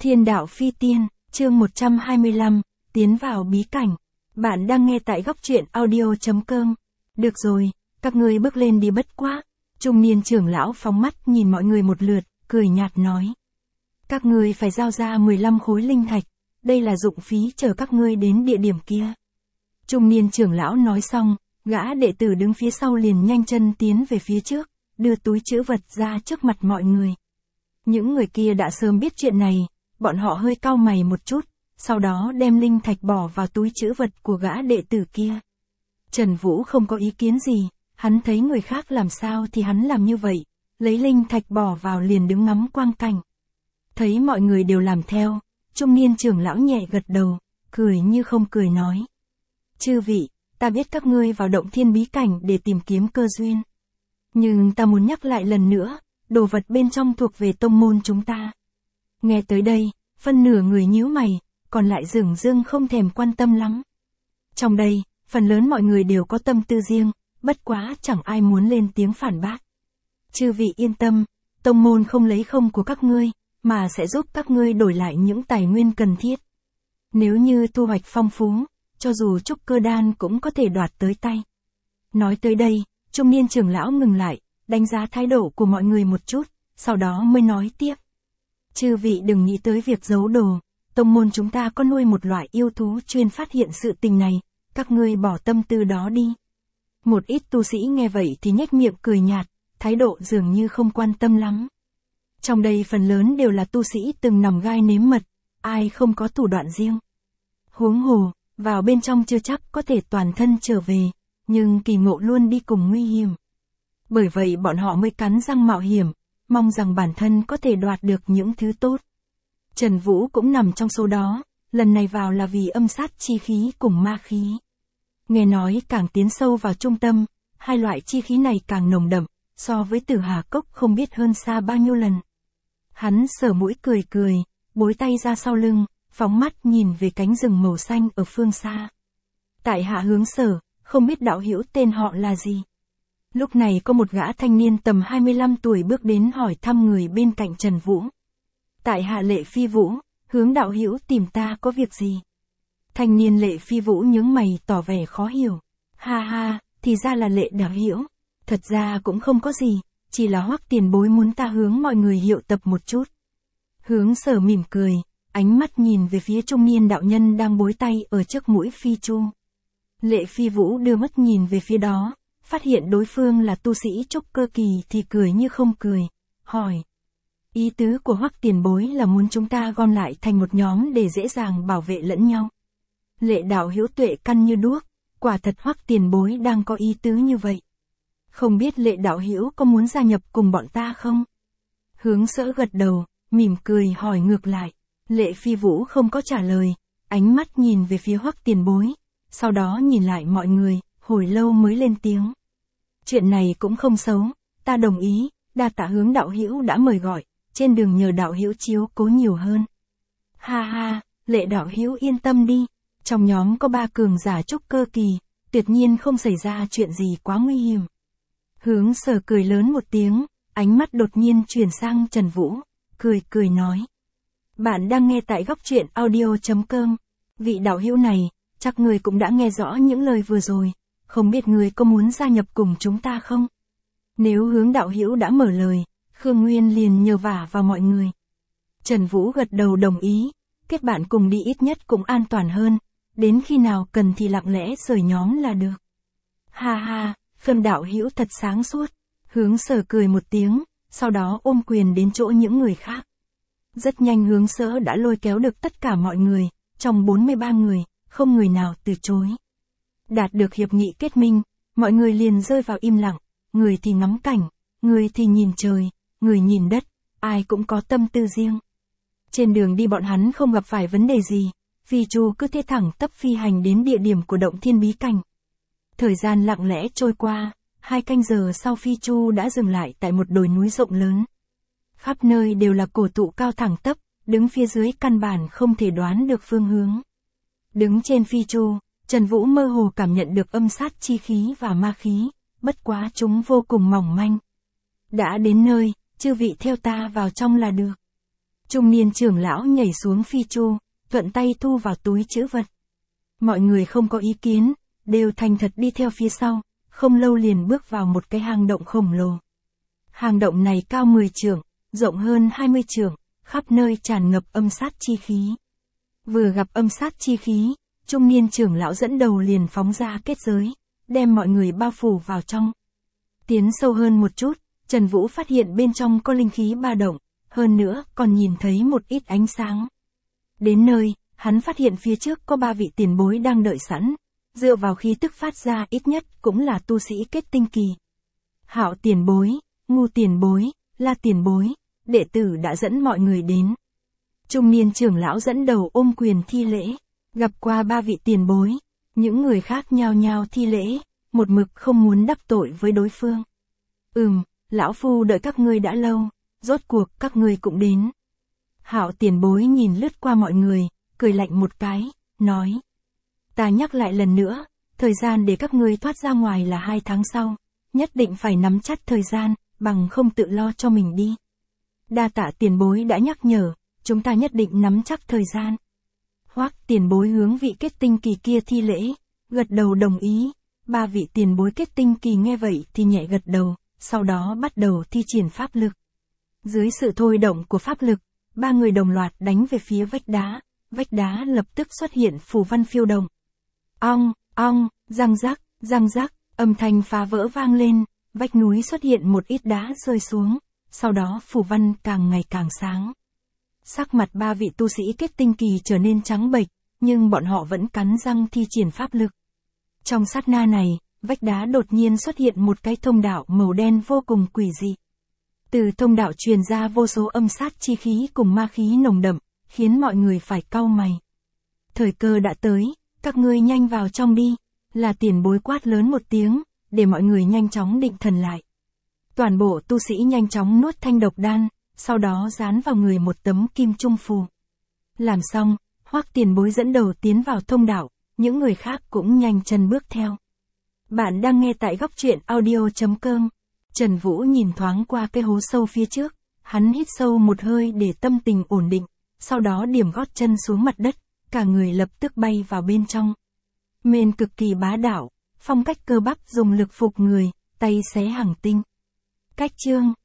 Thiên đạo phi tiên, chương 125, tiến vào bí cảnh. Bạn đang nghe tại góc truyện audio.com. Được rồi, các ngươi bước lên đi bất quá. Trung niên trưởng lão phóng mắt nhìn mọi người một lượt, cười nhạt nói. Các ngươi phải giao ra 15 khối linh thạch, đây là dụng phí chờ các ngươi đến địa điểm kia. Trung niên trưởng lão nói xong, gã đệ tử đứng phía sau liền nhanh chân tiến về phía trước, đưa túi trữ vật ra trước mặt mọi người. Những người kia đã sớm biết chuyện này, bọn họ hơi cau mày một chút, sau đó đem linh thạch bỏ vào túi trữ vật của gã đệ tử kia. Trần Vũ không có ý kiến gì, hắn thấy người khác làm sao thì hắn làm như vậy, lấy linh thạch bỏ vào liền đứng ngắm quang cảnh. Thấy mọi người đều làm theo, trung niên trưởng lão nhẹ gật đầu, cười như không cười nói. Chư vị, ta biết các ngươi vào động thiên bí cảnh để tìm kiếm cơ duyên. Nhưng ta muốn nhắc lại lần nữa, đồ vật bên trong thuộc về tông môn chúng ta. Nghe tới đây, phân nửa người nhíu mày, còn lại dửng dưng không thèm quan tâm lắm. Trong đây, phần lớn mọi người đều có tâm tư riêng, bất quá chẳng ai muốn lên tiếng phản bác. Chư vị yên tâm, tông môn không lấy không của các ngươi, mà sẽ giúp các ngươi đổi lại những tài nguyên cần thiết. Nếu như thu hoạch phong phú, cho dù trúc cơ đan cũng có thể đoạt tới tay. Nói tới đây, trung niên trưởng lão ngừng lại, đánh giá thái độ của mọi người một chút, sau đó mới nói tiếp. Chư vị đừng nghĩ tới việc giấu đồ, tông môn chúng ta có nuôi một loại yêu thú chuyên phát hiện sự tình này, các ngươi bỏ tâm tư đó đi. Một ít tu sĩ nghe vậy thì nhếch miệng cười nhạt, thái độ dường như không quan tâm lắm. Trong đây phần lớn đều là tu sĩ từng nằm gai nếm mật, ai không có thủ đoạn riêng. Huống hồ, vào bên trong chưa chắc có thể toàn thân trở về, nhưng kỳ ngộ luôn đi cùng nguy hiểm. Bởi vậy bọn họ mới cắn răng mạo hiểm, mong rằng bản thân có thể đoạt được những thứ tốt. Trần Vũ cũng nằm trong số đó, lần này vào là vì âm sát chi khí cùng ma khí. Nghe nói càng tiến sâu vào trung tâm, hai loại chi khí này càng nồng đậm, so với Tử Hà Cốc không biết hơn xa bao nhiêu lần. Hắn sờ mũi cười cười, bối tay ra sau lưng, phóng mắt nhìn về cánh rừng màu xanh ở phương xa. Tại hạ hướng Sở, không biết đạo hữu tên họ là gì. Lúc này có một gã thanh niên tầm 25 tuổi bước đến hỏi thăm người bên cạnh Trần Vũ. Tại hạ Lệ Phi Vũ, hướng đạo hữu tìm ta có việc gì? Thanh niên Lệ Phi Vũ nhướng mày tỏ vẻ khó hiểu. Ha ha, thì ra là Lệ đạo hữu. Thật ra cũng không có gì, chỉ là Hoắc tiền bối muốn ta hướng mọi người hiệu tập một chút. Hướng Sở mỉm cười, ánh mắt nhìn về phía trung niên đạo nhân đang bối tay ở trước mũi Phi Chu. Lệ Phi Vũ đưa mắt nhìn về phía đó, phát hiện đối phương là tu sĩ trúc cơ kỳ thì cười như không cười, hỏi. Ý tứ của Hoắc tiền bối là muốn chúng ta gom lại thành một nhóm để dễ dàng bảo vệ lẫn nhau. Lệ đạo hữu tuệ căn như đuốc, quả thật Hoắc tiền bối đang có ý tứ như vậy. Không biết Lệ đạo hữu có muốn gia nhập cùng bọn ta không? Hướng Sở gật đầu, mỉm cười hỏi ngược lại. Lệ Phi Vũ không có trả lời, ánh mắt nhìn về phía Hoắc tiền bối, sau đó nhìn lại mọi người, hồi lâu mới lên tiếng. Chuyện này cũng không xấu, ta đồng ý, đa tạ hướng đạo hữu đã mời gọi, trên đường nhờ đạo hữu chiếu cố nhiều hơn. Ha ha, Lệ đạo hữu yên tâm đi, trong nhóm có 3 cường giả trúc cơ kỳ, tuyệt nhiên không xảy ra chuyện gì quá nguy hiểm. Hướng Sở cười lớn một tiếng, ánh mắt đột nhiên chuyển sang Trần Vũ, cười nói. Bạn đang nghe tại góc truyện audio.com, vị đạo hữu này, chắc người cũng đã nghe rõ những lời vừa rồi, không biết người có muốn gia nhập cùng chúng ta không? Nếu hướng đạo hữu đã mở lời, Khương Nguyên liền nhờ vả vào mọi người. Trần Vũ gật đầu đồng ý, kết bạn cùng đi ít nhất cũng an toàn hơn, đến khi nào cần thì lặng lẽ rời nhóm là được. Ha ha, Khương đạo hữu thật sáng suốt, Hướng Sở cười một tiếng, sau đó ôm quyền đến chỗ những người khác. Rất nhanh Hướng Sở đã lôi kéo được tất cả mọi người, trong 43 người, không người nào từ chối. Đạt được hiệp nghị kết minh, mọi người liền rơi vào im lặng, người thì ngắm cảnh, người thì nhìn trời, người nhìn đất, ai cũng có tâm tư riêng. Trên đường đi bọn hắn không gặp phải vấn đề gì, Phi Chu cứ thế thẳng tắp phi hành đến địa điểm của động thiên bí cảnh. Thời gian lặng lẽ trôi qua, 2 canh giờ sau Phi Chu đã dừng lại tại một đồi núi rộng lớn. Khắp nơi đều là cổ thụ cao thẳng tắp, đứng phía dưới căn bản không thể đoán được phương hướng. Đứng trên Phi Chu, Trần Vũ mơ hồ cảm nhận được âm sát chi khí và ma khí, bất quá chúng vô cùng mỏng manh. Đã đến nơi, chư vị theo ta vào trong là được. Trung niên trưởng lão nhảy xuống phi chu, thuận tay thu vào túi trữ vật. Mọi người không có ý kiến, đều thành thật đi theo phía sau, không lâu liền bước vào một cái hang động khổng lồ. Hang động này cao 10 trượng, rộng hơn 20 trượng, khắp nơi tràn ngập âm sát chi khí. Vừa gặp âm sát chi khí, trung niên trưởng lão dẫn đầu liền phóng ra kết giới, đem mọi người bao phủ vào trong. Tiến sâu hơn một chút, Trần Vũ phát hiện bên trong có linh khí ba động, hơn nữa còn nhìn thấy một ít ánh sáng. Đến nơi, hắn phát hiện phía trước có 3 vị tiền bối đang đợi sẵn, dựa vào khí tức phát ra ít nhất cũng là tu sĩ kết tinh kỳ. Hạo tiền bối, Ngu tiền bối, La tiền bối, đệ tử đã dẫn mọi người đến. Trung niên trưởng lão dẫn đầu ôm quyền thi lễ, gặp qua 3 vị tiền bối, những người khác nhao nhao thi lễ, một mực không muốn đắc tội với đối phương. Lão phu đợi các ngươi đã lâu, rốt cuộc các ngươi cũng đến. Hạo tiền bối nhìn lướt qua mọi người, cười lạnh một cái, nói. Ta nhắc lại lần nữa, thời gian để các ngươi thoát ra ngoài là 2 tháng sau, nhất định phải nắm chắc thời gian, bằng không tự lo cho mình đi. Đa tạ tiền bối đã nhắc nhở, chúng ta nhất định nắm chắc thời gian. Hoắc tiền bối hướng vị kết tinh kỳ kia thi lễ, gật đầu đồng ý. 3 vị tiền bối kết tinh kỳ nghe vậy thì nhẹ gật đầu, sau đó bắt đầu thi triển pháp lực. Dưới sự thôi động của pháp lực, 3 người đồng loạt đánh về phía vách đá lập tức xuất hiện phù văn phiêu động. Ong, ong, răng rắc, âm thanh phá vỡ vang lên, vách núi xuất hiện một ít đá rơi xuống, sau đó phù văn càng ngày càng sáng. Sắc mặt 3 vị tu sĩ kết tinh kỳ trở nên trắng bệch, nhưng bọn họ vẫn cắn răng thi triển pháp lực. Trong sát na này, vách đá đột nhiên xuất hiện một cái thông đạo màu đen vô cùng quỷ dị. Từ thông đạo truyền ra vô số âm sát chi khí cùng ma khí nồng đậm, khiến mọi người phải cau mày. Thời cơ đã tới, các ngươi nhanh vào trong đi, là tiền bối quát lớn một tiếng, để mọi người nhanh chóng định thần lại. Toàn bộ tu sĩ nhanh chóng nuốt thanh độc đan, sau đó dán vào người một tấm kim trung phù. Làm xong, Hoắc tiền bối dẫn đầu tiến vào thông đạo, những người khác cũng nhanh chân bước theo. Bạn đang nghe tại góc truyện audio.com. Trần Vũ nhìn thoáng qua cái hố sâu phía trước, hắn hít sâu một hơi để tâm tình ổn định, sau đó điểm gót chân xuống mặt đất, cả người lập tức bay vào bên trong. Mên cực kỳ bá đạo, phong cách cơ bắp dùng lực phục người, tay xé hằng tinh. Cách chương